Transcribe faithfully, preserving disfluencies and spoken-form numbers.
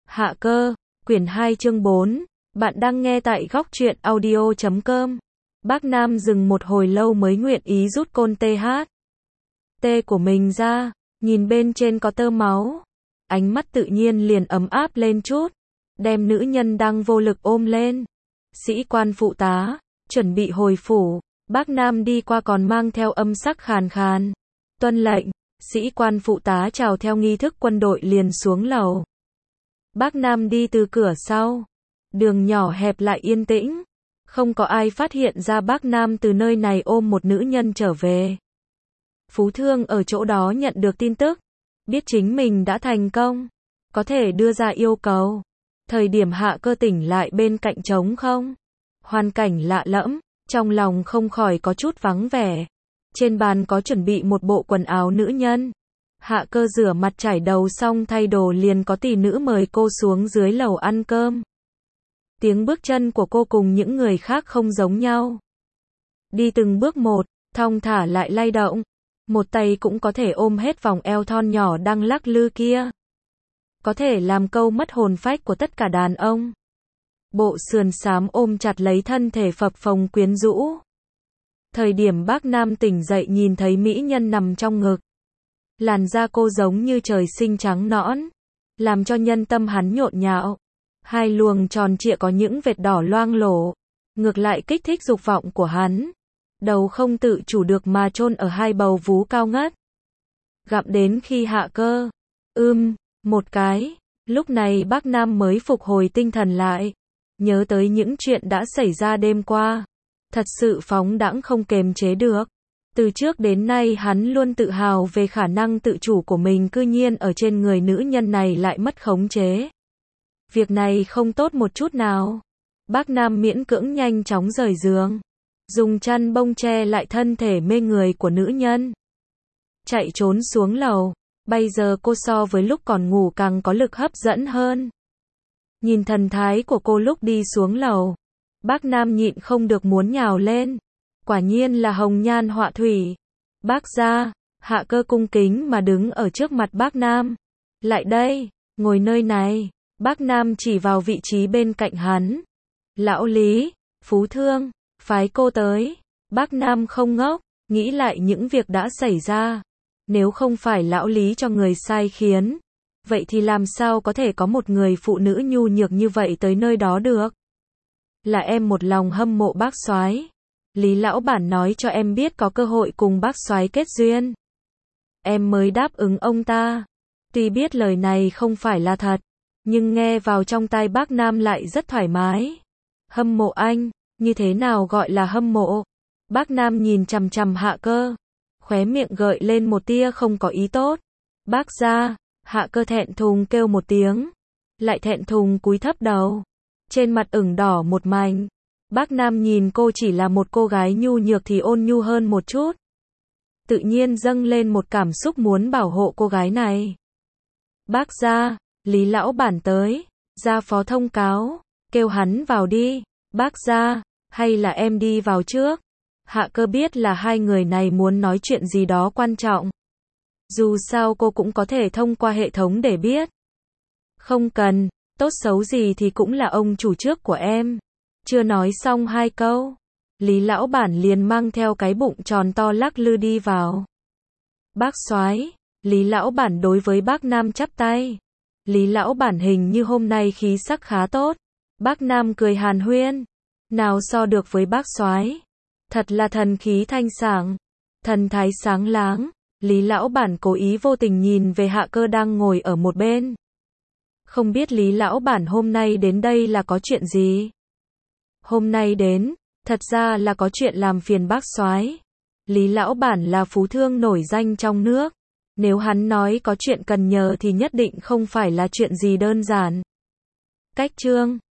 Hạ cơ, quyển hai chương bốn. Bạn đang nghe tại góc truyện audio chấm com. Bác Nam dừng một hồi lâu mới nguyện ý rút côn tê hát tê của mình ra, nhìn bên trên có tơ máu. Ánh mắt tự nhiên liền ấm áp lên chút, đem nữ nhân đang vô lực ôm lên. Sĩ quan phụ tá, chuẩn bị hồi phủ, bác Nam đi qua còn mang theo âm sắc khàn khàn. Tuân lệnh, sĩ quan phụ tá chào theo nghi thức quân đội liền xuống lầu. Bác Nam đi từ cửa sau, đường nhỏ hẹp lại yên tĩnh, không có ai phát hiện ra bác Nam từ nơi này ôm một nữ nhân trở về. Phú Thương ở chỗ đó nhận được tin tức, biết chính mình đã thành công, có thể đưa ra yêu cầu. Thời điểm Hạ cơ tỉnh lại bên cạnh trống không, hoàn cảnh lạ lẫm, trong lòng không khỏi có chút vắng vẻ. Trên bàn có chuẩn bị một bộ quần áo nữ nhân. Hạ cơ rửa mặt chải đầu xong thay đồ liền có tỷ nữ mời cô xuống dưới lầu ăn cơm. Tiếng bước chân của cô cùng những người khác không giống nhau. Đi từng bước một, thong thả lại lay động. Một tay cũng có thể ôm hết vòng eo thon nhỏ đang lắc lư kia. Có thể làm câu mất hồn phách của tất cả đàn ông. Bộ sườn xám ôm chặt lấy thân thể phập phồng quyến rũ. Thời điểm bác Nam tỉnh dậy nhìn thấy mỹ nhân nằm trong ngực. Làn da cô giống như trời sinh trắng nõn, làm cho nhân tâm hắn nhộn nhạo. Hai luồng tròn trịa có những vệt đỏ loang lổ, ngược lại kích thích dục vọng của hắn. Đầu không tự chủ được mà chôn ở hai bầu vú cao ngất. Gặm đến khi hạ cơ, ưm, một cái, lúc này bác Nam mới phục hồi tinh thần lại, nhớ tới những chuyện đã xảy ra đêm qua. Thật sự phóng đãng không kềm chế được. Từ trước đến nay hắn luôn tự hào về khả năng tự chủ của mình, cư nhiên ở trên người nữ nhân này lại mất khống chế. Việc này không tốt một chút nào. Bác Nam miễn cưỡng nhanh chóng rời giường, dùng chăn bông che lại thân thể mê người của nữ nhân. Chạy trốn xuống lầu, bây giờ cô so với lúc còn ngủ càng có lực hấp dẫn hơn. Nhìn thần thái của cô lúc đi xuống lầu, bác Nam nhịn không được muốn nhào lên. Quả nhiên là hồng nhan họa thủy. Bác gia, Hạ cơ cung kính mà đứng ở trước mặt bác Nam. Lại đây, ngồi nơi này. Bác Nam chỉ vào vị trí bên cạnh hắn. Lão Lý, Phú Thương, phái cô tới. Bác Nam không ngốc, nghĩ lại những việc đã xảy ra. Nếu không phải lão Lý cho người sai khiến, vậy thì làm sao có thể có một người phụ nữ nhu nhược như vậy tới nơi đó được? Là em một lòng hâm mộ bác soái. Lý lão bản nói cho em biết có cơ hội cùng bác soái kết duyên, em mới đáp ứng ông ta. Tuy biết lời này không phải là thật, nhưng nghe vào trong tai bác Nam lại rất thoải mái. Hâm mộ anh, như thế nào gọi là hâm mộ? Bác Nam nhìn chằm chằm Hạ cơ, khóe miệng gợi lên một tia không có ý tốt. Bác gia, Hạ cơ thẹn thùng kêu một tiếng, lại thẹn thùng cúi thấp đầu, trên mặt ửng đỏ một mảnh. Bác Nam nhìn cô chỉ là một cô gái nhu nhược thì ôn nhu hơn một chút. Tự nhiên dâng lên một cảm xúc muốn bảo hộ cô gái này. Bác gia, Lý lão bản tới, gia phó thông cáo, kêu hắn vào đi. Bác gia, hay là em đi vào trước? Hạ cơ biết là hai người này muốn nói chuyện gì đó quan trọng. Dù sao cô cũng có thể thông qua hệ thống để biết. Không cần, tốt xấu gì thì cũng là ông chủ trước của em. Chưa nói xong hai câu, Lý lão bản liền mang theo cái bụng tròn to lắc lư đi vào. Bác soái, Lý lão bản đối với bác Nam chắp tay. Lý lão bản hình như hôm nay khí sắc khá tốt. Bác Nam cười hàn huyên, nào so được với bác soái, thật là thần khí thanh sảng, thần thái sáng láng. Lý lão bản cố ý vô tình nhìn về Hạ cơ đang ngồi ở một bên. Không biết Lý lão bản hôm nay đến đây là có chuyện gì? Hôm nay đến, thật ra là có chuyện làm phiền bác soái. Lý lão bản là phú thương nổi danh trong nước. Nếu hắn nói có chuyện cần nhờ thì nhất định không phải là chuyện gì đơn giản. Cách chương